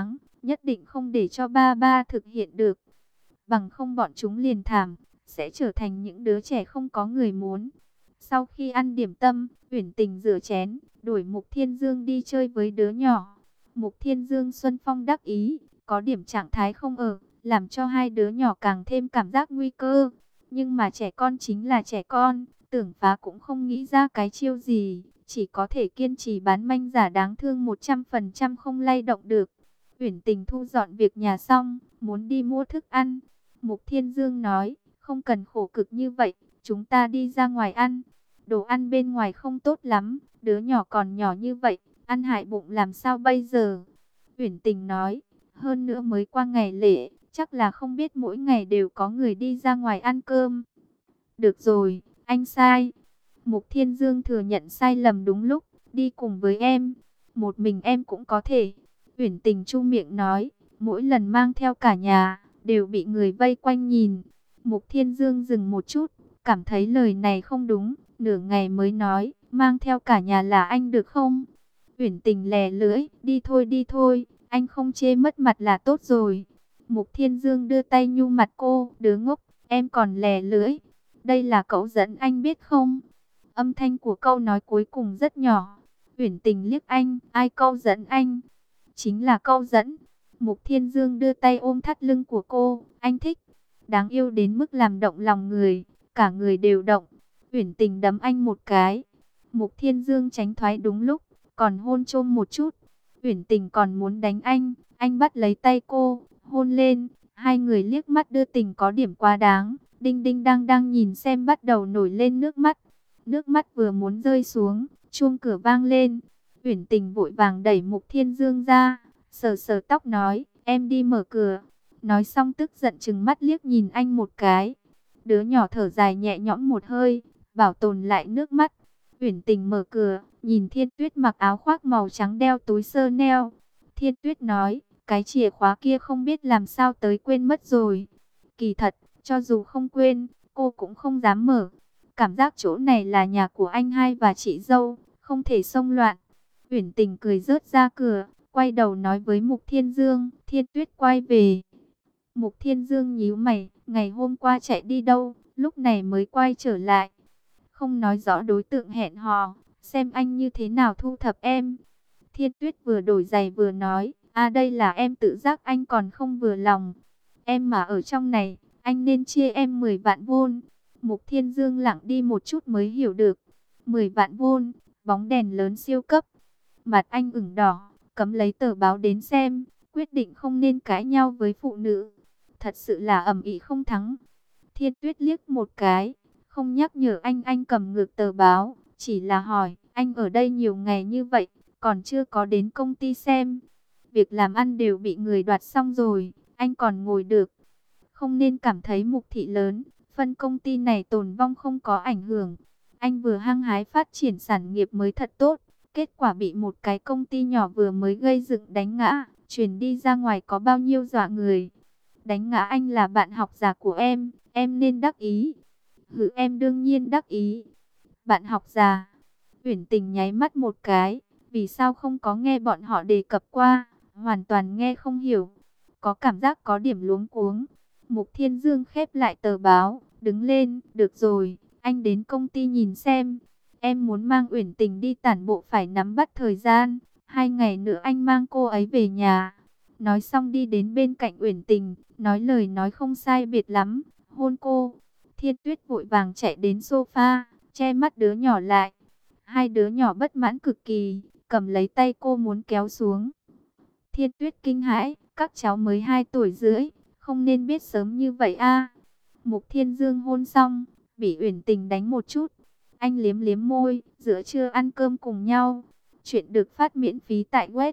nhất định không để cho ba ba thực hiện được. Bằng không bọn chúng liền thảm, sẽ trở thành những đứa trẻ không có người muốn. Sau khi ăn điểm tâm, Uyển Tình rửa chén, đuổi Mục Thiên Dương đi chơi với đứa nhỏ. Mục Thiên Dương Xuân Phong đắc ý, có điểm trạng thái không ở, làm cho hai đứa nhỏ càng thêm cảm giác nguy cơ. Nhưng mà trẻ con chính là trẻ con, tưởng phá cũng không nghĩ ra cái chiêu gì, chỉ có thể kiên trì bán manh giả đáng thương 100% không lay động được. Uyển Tình thu dọn việc nhà xong, muốn đi mua thức ăn. Mục Thiên Dương nói, không cần khổ cực như vậy, chúng ta đi ra ngoài ăn. Đồ ăn bên ngoài không tốt lắm, đứa nhỏ còn nhỏ như vậy, ăn hại bụng làm sao bây giờ? Uyển Tình nói, hơn nữa mới qua ngày lễ, chắc là không biết mỗi ngày đều có người đi ra ngoài ăn cơm. Được rồi, anh sai. Mục Thiên Dương thừa nhận sai lầm đúng lúc, đi cùng với em. Một mình em cũng có thể. Uyển Tình chu miệng nói, mỗi lần mang theo cả nhà, đều bị người vây quanh nhìn. Mục Thiên Dương dừng một chút, cảm thấy lời này không đúng, nửa ngày mới nói, mang theo cả nhà là anh được không? Uyển Tình lè lưỡi, đi thôi, anh không chê mất mặt là tốt rồi. Mục Thiên Dương đưa tay nhu mặt cô, đứa ngốc, em còn lè lưỡi. Đây là cậu dẫn anh biết không? Âm thanh của câu nói cuối cùng rất nhỏ. Uyển Tình liếc anh, ai câu dẫn anh? Chính là câu dẫn. Mục Thiên Dương đưa tay ôm thắt lưng của cô, anh thích. Đáng yêu đến mức làm động lòng người, cả người đều động. Uyển Tình đấm anh một cái. Mục Thiên Dương tránh thoái đúng lúc, còn hôn chôm một chút. Uyển Tình còn muốn đánh anh bắt lấy tay cô, hôn lên. Hai người liếc mắt đưa tình có điểm quá đáng. Đinh đinh đang đang nhìn xem bắt đầu nổi lên nước mắt. Nước mắt vừa muốn rơi xuống, chuông cửa vang lên. Uyển Tình vội vàng đẩy Mục Thiên Dương ra, sờ sờ tóc nói, em đi mở cửa. Nói xong tức giận chừng mắt liếc nhìn anh một cái. Đứa nhỏ thở dài nhẹ nhõm một hơi, bảo tồn lại nước mắt. Uyển Tình mở cửa, nhìn Thiên Tuyết mặc áo khoác màu trắng đeo túi Chanel. Thiên Tuyết nói, cái chìa khóa kia không biết làm sao tới quên mất rồi. Kỳ thật, cho dù không quên, cô cũng không dám mở. Cảm giác chỗ này là nhà của anh hai và chị dâu, không thể xông loạn. Uyển Tình cười rớt ra cửa, quay đầu nói với Mục Thiên Dương, Thiên Tuyết quay về. Mục Thiên Dương nhíu mày, ngày hôm qua chạy đi đâu, lúc này mới quay trở lại. Không nói rõ đối tượng hẹn hò, xem anh như thế nào thu thập em. Thiên Tuyết vừa đổi giày vừa nói, đây là em tự giác anh còn không vừa lòng. Em mà ở trong này, anh nên chia em 10 vạn won. Mục Thiên Dương lặng đi một chút mới hiểu được. 10 vạn won, bóng đèn lớn siêu cấp. Mặt anh ửng đỏ, cắm lấy tờ báo đến xem, quyết định không nên cãi nhau với phụ nữ. Thật sự là ầm ĩ không thắng. Thiên Tuyết liếc một cái, không nhắc nhở anh cầm ngược tờ báo, chỉ là hỏi, anh ở đây nhiều ngày như vậy, còn chưa có đến công ty xem. Việc làm ăn đều bị người đoạt xong rồi, anh còn ngồi được. Không nên cảm thấy Mục thị lớn, phân công ty này tồn vong không có ảnh hưởng. Anh vừa hăng hái phát triển sản nghiệp mới thật tốt, kết quả bị một cái công ty nhỏ vừa mới gây dựng đánh ngã, truyền đi ra ngoài có bao nhiêu dọa người. Đánh ngã anh là bạn học già của em nên đắc ý. Hử, em đương nhiên đắc ý. Bạn học già. Uyển Tình nháy mắt một cái, vì sao không có nghe bọn họ đề cập qua, hoàn toàn nghe không hiểu. Có cảm giác có điểm luống cuống. Mục Thiên Dương khép lại tờ báo, đứng lên, được rồi, anh đến công ty nhìn xem. Em muốn mang Uyển Tình đi tản bộ phải nắm bắt thời gian, 2 ngày nữa anh mang cô ấy về nhà. Nói xong đi đến bên cạnh Uyển Tình, nói lời nói không sai biệt lắm, hôn cô. Thiên Tuyết vội vàng chạy đến sofa, che mắt đứa nhỏ lại. Hai đứa nhỏ bất mãn cực kỳ, cầm lấy tay cô muốn kéo xuống. Thiên Tuyết kinh hãi, các cháu mới 2 tuổi rưỡi, không nên biết sớm như vậy a. Mục Thiên Dương hôn xong, bị Uyển Tình đánh một chút. Anh liếm liếm môi, giữa trưa ăn cơm cùng nhau. Chuyện được phát miễn phí tại web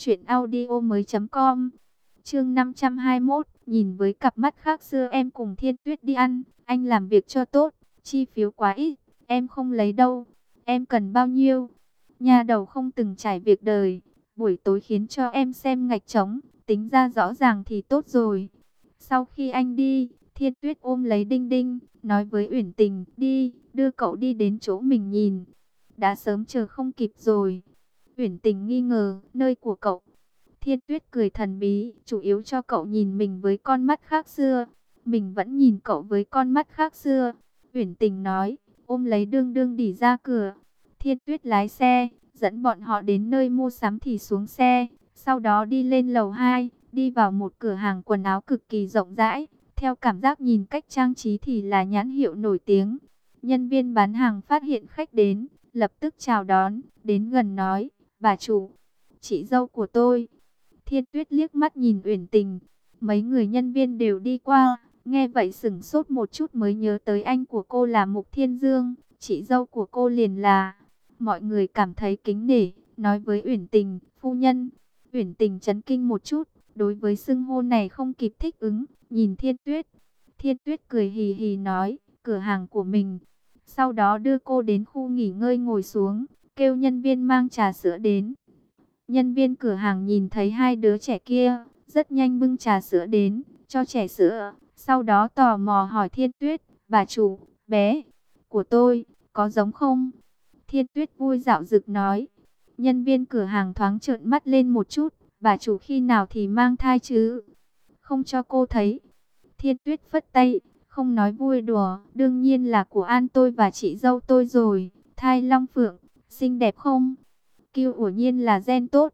truyệnaudiomoi.com. Chương 521, nhìn với cặp mắt khác xưa em cùng Thiên Tuyết đi ăn, anh làm việc cho tốt, chi phiếu quá ít, em không lấy đâu. Em cần bao nhiêu? Nhà đầu không từng trải việc đời, buổi tối khiến cho em xem ngạch trống, tính ra rõ ràng thì tốt rồi. Sau khi anh đi, Thiên Tuyết ôm lấy Đinh Đinh, nói với Uyển Tình, đi, đưa cậu đi đến chỗ mình nhìn. Đã sớm chờ không kịp rồi. Uyển Tình nghi ngờ, nơi của cậu. Thiên Tuyết cười thần bí, chủ yếu cho cậu nhìn mình với con mắt khác xưa. Mình vẫn nhìn cậu với con mắt khác xưa. Uyển Tình nói, ôm lấy Đương Đương đỉ ra cửa. Thiên Tuyết lái xe, dẫn bọn họ đến nơi mua sắm thì xuống xe. Sau đó đi lên lầu 2, đi vào một cửa hàng quần áo cực kỳ rộng rãi. Theo cảm giác nhìn cách trang trí thì là nhãn hiệu nổi tiếng. Nhân viên bán hàng phát hiện khách đến, lập tức chào đón, đến gần nói, bà chủ, chị dâu của tôi. Thiên Tuyết liếc mắt nhìn Uyển Tình, mấy người nhân viên đều đi qua, nghe vậy sửng sốt một chút mới nhớ tới anh của cô là Mục Thiên Dương, chị dâu của cô liền là. Mọi người cảm thấy kính nể, nói với Uyển Tình, phu nhân. Uyển Tình chấn kinh một chút, đối với xưng hô này không kịp thích ứng, nhìn Thiên Tuyết. Thiên Tuyết cười hì hì nói, cửa hàng của mình. Sau đó đưa cô đến khu nghỉ ngơi ngồi xuống, kêu nhân viên mang trà sữa đến. Nhân viên cửa hàng nhìn thấy hai đứa trẻ kia, rất nhanh bưng trà sữa đến, cho trẻ sữa. Sau đó tò mò hỏi Thiên Tuyết, bà chủ, bé của tôi, có giống không? Thiên Tuyết vui dạo dực nói. Nhân viên cửa hàng thoáng trợn mắt lên một chút, bà chủ khi nào thì mang thai chứ? Không cho cô thấy. Thiên Tuyết phất tay, không nói vui đùa, đương nhiên là của An tôi và chị dâu tôi rồi. Thai long phượng, xinh đẹp không? Kiêu ủa nhiên là gen tốt.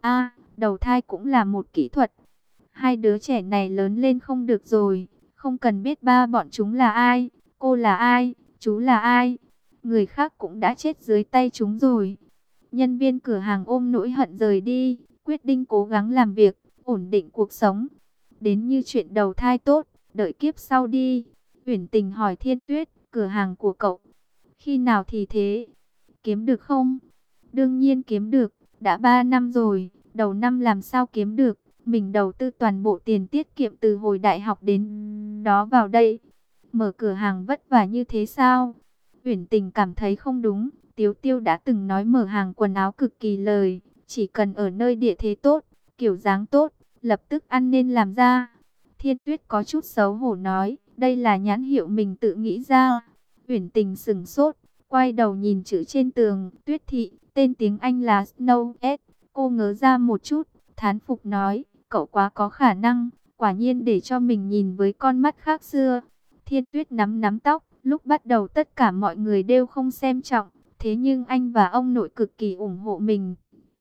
Đầu thai cũng là một kỹ thuật. Hai đứa trẻ này lớn lên không được rồi, không cần biết ba bọn chúng là ai, cô là ai, chú là ai. Người khác cũng đã chết dưới tay chúng rồi. Nhân viên cửa hàng ôm nỗi hận rời đi, quyết định cố gắng làm việc, ổn định cuộc sống. Đến như chuyện đầu thai tốt, đợi kiếp sau đi. Uyển Tình hỏi Thiên Tuyết, cửa hàng của cậu, khi nào thì thế? Kiếm được không? Đương nhiên kiếm được, đã 3 năm rồi, đầu năm làm sao kiếm được, mình đầu tư toàn bộ tiền tiết kiệm từ hồi đại học đến đó vào đây. Mở cửa hàng vất vả như thế sao? Uyển Tình cảm thấy không đúng, Tiếu Tiêu đã từng nói mở hàng quần áo cực kỳ lời, chỉ cần ở nơi địa thế tốt, kiểu dáng tốt, lập tức ăn nên làm ra. Thiên Tuyết có chút xấu hổ nói, đây là nhãn hiệu mình tự nghĩ ra. Uyển Tình sững sốt, quay đầu nhìn chữ trên tường, Tuyết Thị, tên tiếng Anh là Snow S. Cô ngớ ra một chút, thán phục nói, cậu quá có khả năng, quả nhiên để cho mình nhìn với con mắt khác xưa. Thiên Tuyết nắm nắm tóc, lúc bắt đầu tất cả mọi người đều không xem trọng, thế nhưng anh và ông nội cực kỳ ủng hộ mình.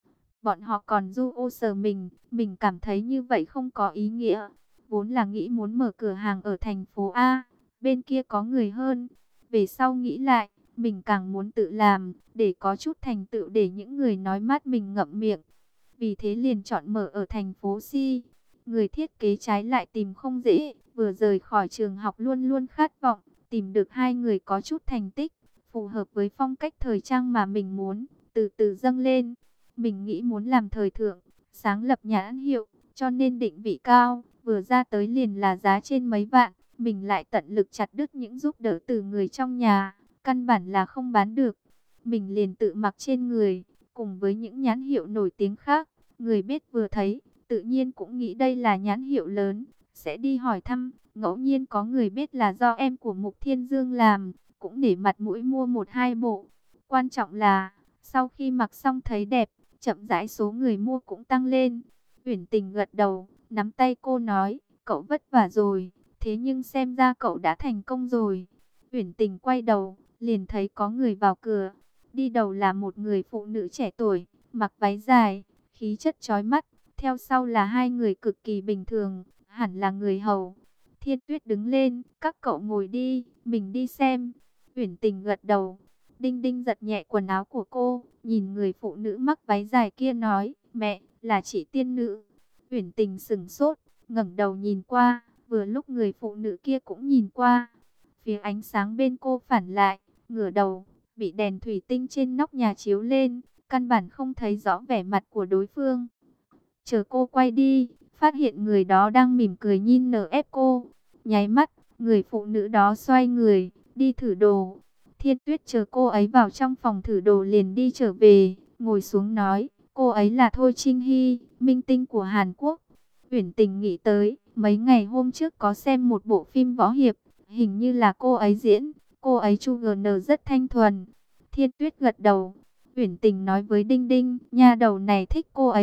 Bọn họ còn du ô sờ mình cảm thấy như vậy không có ý nghĩa. Vốn là nghĩ muốn mở cửa hàng ở thành phố A, bên kia có người hơn. Về sau nghĩ lại, mình càng muốn tự làm, để có chút thành tựu để những người nói mát mình ngậm miệng. Vì thế liền chọn mở ở thành phố C. Người thiết kế trái lại tìm không dễ, vừa rời khỏi trường học luôn luôn khát vọng, tìm được hai người có chút thành tích, phù hợp với phong cách thời trang mà mình muốn, từ từ dâng lên. Mình nghĩ muốn làm thời thượng, sáng lập nhãn hiệu, cho nên định vị cao, vừa ra tới liền là giá trên mấy vạn, mình lại tận lực chặt đứt những giúp đỡ từ người trong nhà, căn bản là không bán được. Mình liền tự mặc trên người, cùng với những nhãn hiệu nổi tiếng khác, người biết vừa thấy, tự nhiên cũng nghĩ đây là nhãn hiệu lớn, sẽ đi hỏi thăm, ngẫu nhiên có người biết là do em của Mục Thiên Dương làm, cũng nể mặt mũi mua 1-2 bộ. Quan trọng là, sau khi mặc xong thấy đẹp, chậm rãi số người mua cũng tăng lên. Uyển Tình gật đầu, nắm tay cô nói, cậu vất vả rồi, thế nhưng xem ra cậu đã thành công rồi. Uyển Tình quay đầu, liền thấy có người vào cửa. Đi đầu là một người phụ nữ trẻ tuổi, mặc váy dài, khí chất chói mắt. Theo sau là hai người cực kỳ bình thường, hẳn là người hầu. Thiên Tuyết đứng lên, các cậu ngồi đi, mình đi xem. Uyển Tình gật đầu. Đinh Đinh giật nhẹ quần áo của cô, nhìn người phụ nữ mặc váy dài kia nói, mẹ, là chị tiên nữ. Uyển Tình sững sốt, ngẩng đầu nhìn qua, vừa lúc người phụ nữ kia cũng nhìn qua. Phía ánh sáng bên cô phản lại, ngửa đầu, bị đèn thủy tinh trên nóc nhà chiếu lên, căn bản không thấy rõ vẻ mặt của đối phương. Chờ cô quay đi, phát hiện người đó đang mỉm cười nhìn nở ép cô. Nháy mắt, người phụ nữ đó xoay người, đi thử đồ. Thiên Tuyết chờ cô ấy vào trong phòng thử đồ liền đi trở về, ngồi xuống nói, cô ấy là Thôi Trinh Hy, minh tinh của Hàn Quốc. Uyển Tình nghĩ tới, mấy ngày hôm trước có xem một bộ phim võ hiệp, hình như là cô ấy diễn, cô ấy Chu GN rất thanh thuần. Thiên Tuyết gật đầu, Uyển Tình nói với Đinh Đinh, nha đầu này thích cô ấy,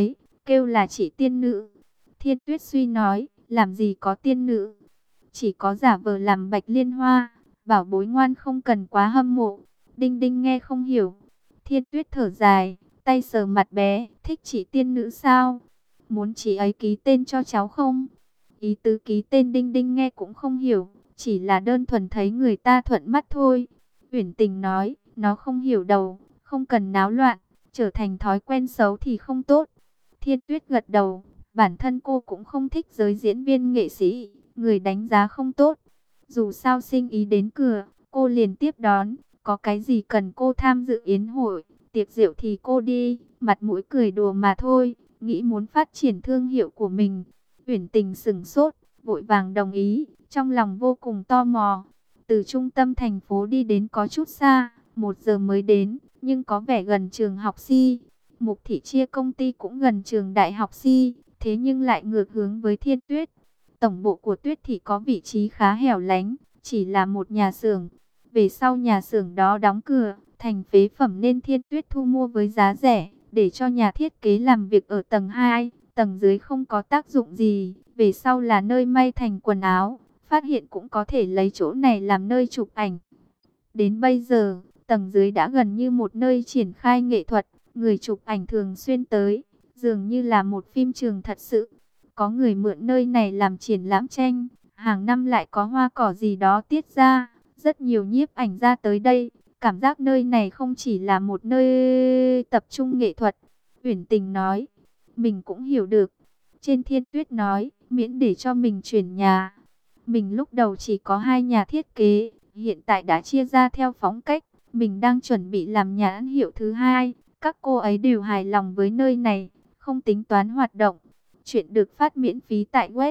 kêu là chỉ tiên nữ. Thiên Tuyết suy nói, làm gì có tiên nữ, chỉ có giả vờ làm Bạch Liên Hoa, bảo bối ngoan không cần quá hâm mộ. Đinh Đinh nghe không hiểu. Thiên Tuyết thở dài, tay sờ mặt bé, thích chỉ tiên nữ sao? Muốn chị ấy ký tên cho cháu không? Ý tứ ký tên Đinh Đinh nghe cũng không hiểu, chỉ là đơn thuần thấy người ta thuận mắt thôi. Uyển Tình nói, nó không hiểu đầu, không cần náo loạn, trở thành thói quen xấu thì không tốt. Thiên Tuyết gật đầu, bản thân cô cũng không thích giới diễn viên nghệ sĩ, người đánh giá không tốt. Dù sao sinh ý đến cửa, cô liền tiếp đón, có cái gì cần cô tham dự yến hội, tiệc rượu thì cô đi, mặt mũi cười đùa mà thôi, nghĩ muốn phát triển thương hiệu của mình. Uyển Tình sững sốt, vội vàng đồng ý, trong lòng vô cùng tò mò. Từ trung tâm thành phố đi đến có chút xa, 1 giờ mới đến, nhưng có vẻ gần trường học Si. Mục Thị chia công ty cũng gần trường đại học Si, thế nhưng lại ngược hướng với Thiên Tuyết. Tổng bộ của Tuyết Thị có vị trí khá hẻo lánh, chỉ là một nhà xưởng. Về sau nhà xưởng đó đóng cửa, thành phế phẩm nên Thiên Tuyết thu mua với giá rẻ, để cho nhà thiết kế làm việc ở tầng 2, tầng dưới không có tác dụng gì. Về sau là nơi may thành quần áo, phát hiện cũng có thể lấy chỗ này làm nơi chụp ảnh. Đến bây giờ, tầng dưới đã gần như một nơi triển khai nghệ thuật, người chụp ảnh thường xuyên tới, dường như là một phim trường thật sự. Có người mượn nơi này làm triển lãm tranh, hàng năm lại có hoa cỏ gì đó tiết ra, rất nhiều nhiếp ảnh ra tới đây. Cảm giác nơi này không chỉ là một nơi tập trung nghệ thuật. Uyển Tình nói, mình cũng hiểu được. Trên Thiên Tuyết nói, miễn để cho mình chuyển nhà. Mình lúc đầu chỉ có 2 nhà thiết kế, hiện tại đã chia ra theo phong cách. Mình đang chuẩn bị làm nhãn hiệu thứ 2. Các cô ấy đều hài lòng với nơi này, không tính toán hoạt động. Chuyện được phát miễn phí tại web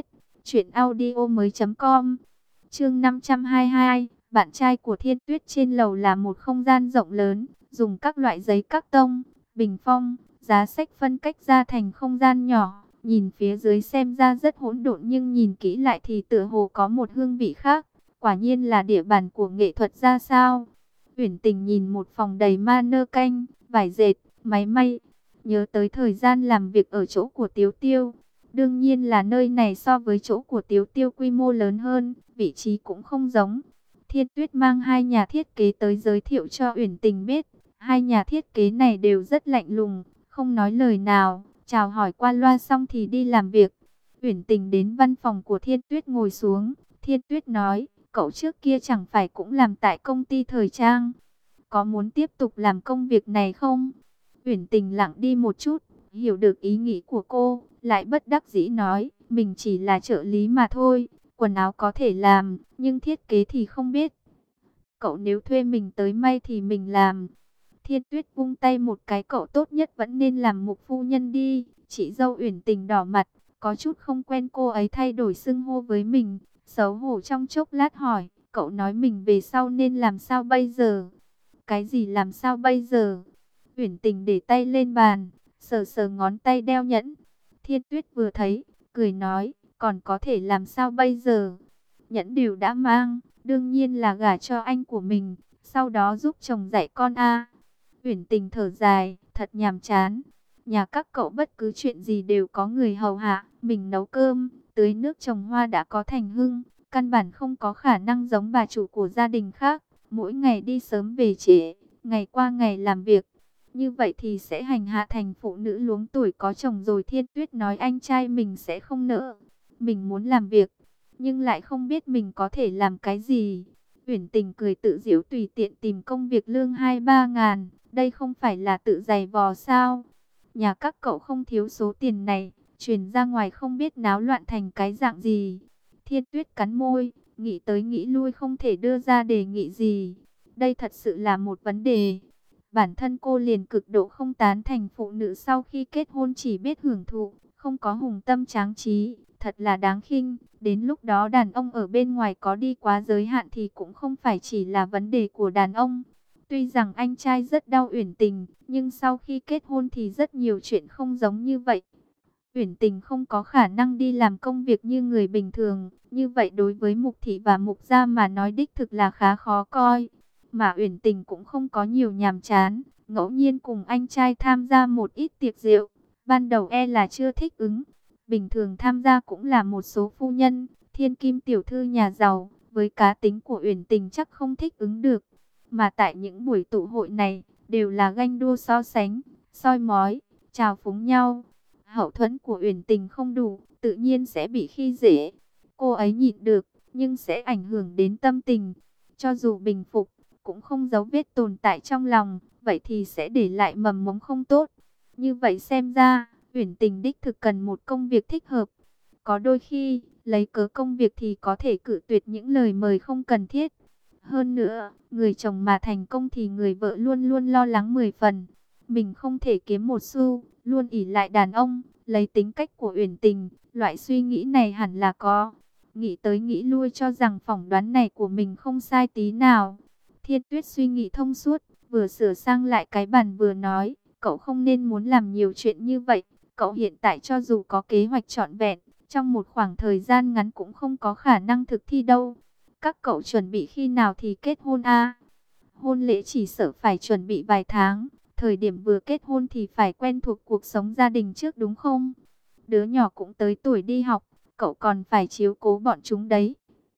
truyệnaudiomoi.com. Chương 522, bạn trai của Thiên Tuyết. Trên lầu là một không gian rộng lớn, dùng các loại giấy các tông, bình phong, giá sách phân cách ra thành không gian nhỏ. Nhìn phía dưới xem ra rất hỗn độn, nhưng nhìn kỹ lại thì tựa hồ có một hương vị khác. Quả nhiên là địa bàn của nghệ thuật ra sao. Uyển Tình nhìn một phòng đầy mannequin, vải dệt, máy may, nhớ tới thời gian làm việc ở chỗ của Tiếu Tiêu. Đương nhiên là nơi này so với chỗ của Tiếu Tiêu quy mô lớn hơn, vị trí cũng không giống. Thiên Tuyết mang 2 nhà thiết kế tới giới thiệu cho Uyển Tình biết. 2 nhà thiết kế này đều rất lạnh lùng, không nói lời nào, chào hỏi qua loa xong thì đi làm việc. Uyển Tình đến văn phòng của Thiên Tuyết ngồi xuống. Thiên Tuyết nói, cậu trước kia chẳng phải cũng làm tại công ty thời trang, có muốn tiếp tục làm công việc này không? Uyển Tình lặng đi một chút, hiểu được ý nghĩ của cô, lại bất đắc dĩ nói, mình chỉ là trợ lý mà thôi, quần áo có thể làm, nhưng thiết kế thì không biết. Cậu nếu thuê mình tới may thì mình làm. Thiên Tuyết vung tay một cái, cậu tốt nhất vẫn nên làm Mục phu nhân đi. Chị dâu Uyển Tình đỏ mặt, có chút không quen cô ấy thay đổi xưng hô với mình, xấu hổ trong chốc lát hỏi, cậu nói mình về sau nên làm sao bây giờ? Cái gì làm sao bây giờ? Uyển Tình để tay lên bàn, sờ sờ ngón tay đeo nhẫn. Thiên Tuyết vừa thấy, cười nói, còn có thể làm sao bây giờ? Nhẫn đều đã mang, đương nhiên là gả cho anh của mình, sau đó giúp chồng dạy con a. Uyển Tình thở dài, thật nhàm chán. Nhà các cậu bất cứ chuyện gì đều có người hầu hạ, mình nấu cơm, tưới nước trồng hoa đã có thành hưng, căn bản không có khả năng giống bà chủ của gia đình khác, mỗi ngày đi sớm về trễ, ngày qua ngày làm việc. Như vậy thì sẽ hành hạ thành phụ nữ luống tuổi có chồng rồi. Thiên Tuyết nói anh trai mình sẽ không nỡ. Mình muốn làm việc, nhưng lại không biết mình có thể làm cái gì. Uyển Tình cười tự giễu, tùy tiện tìm công việc lương 2-3 ngàn, đây không phải là tự giày vò sao? Nhà các cậu không thiếu số tiền này, truyền ra ngoài không biết náo loạn thành cái dạng gì. Thiên Tuyết cắn môi, nghĩ tới nghĩ lui không thể đưa ra đề nghị gì. Đây thật sự là một vấn đề. Bản thân cô liền cực độ không tán thành phụ nữ sau khi kết hôn chỉ biết hưởng thụ, không có hùng tâm tráng trí, thật là đáng khinh. Đến lúc đó đàn ông ở bên ngoài có đi quá giới hạn thì cũng không phải chỉ là vấn đề của đàn ông. Tuy rằng anh trai rất đau Uyển Tình, nhưng sau khi kết hôn thì rất nhiều chuyện không giống như vậy. Uyển Tình không có khả năng đi làm công việc như người bình thường, như vậy đối với Mục Thị và Mục Gia mà nói đích thực là khá khó coi. Mà Uyển Tình cũng không có nhiều nhàm chán, ngẫu nhiên cùng anh trai tham gia một ít tiệc rượu, ban đầu e là chưa thích ứng. Bình thường tham gia cũng là một số phu nhân, thiên kim tiểu thư nhà giàu, với cá tính của Uyển Tình chắc không thích ứng được. Mà tại những buổi tụ hội này, đều là ganh đua so sánh, soi mói, chào phúng nhau. Hậu thuẫn của Uyển Tình không đủ, tự nhiên sẽ bị khi dễ. Cô ấy nhịn được, nhưng sẽ ảnh hưởng đến tâm tình. Cho dù bình phục, cũng không giấu vết tồn tại trong lòng, vậy thì sẽ để lại mầm mống không tốt. Như vậy xem ra, Uyển Tình đích thực cần một công việc thích hợp. Có đôi khi, lấy cớ công việc thì có thể cự tuyệt những lời mời không cần thiết. Hơn nữa, người chồng mà thành công thì người vợ luôn luôn lo lắng 10 phần. Mình không thể kiếm một xu, luôn ỷ lại đàn ông. Lấy tính cách của Uyển Tình, loại suy nghĩ này hẳn là có. Nghĩ tới nghĩ lui cho rằng phỏng đoán này của mình không sai tí nào. Thiên Tuyết suy nghĩ thông suốt, vừa sửa sang lại cái bàn vừa nói, cậu không nên muốn làm nhiều chuyện như vậy. Cậu hiện tại cho dù có kế hoạch trọn vẹn, trong một khoảng thời gian ngắn cũng không có khả năng thực thi đâu. Các cậu chuẩn bị khi nào thì kết hôn a? Hôn lễ chỉ sợ phải chuẩn bị vài tháng, thời điểm vừa kết hôn thì phải quen thuộc cuộc sống gia đình trước đúng không? Đứa nhỏ cũng tới tuổi đi học, cậu còn phải chiếu cố bọn chúng đấy.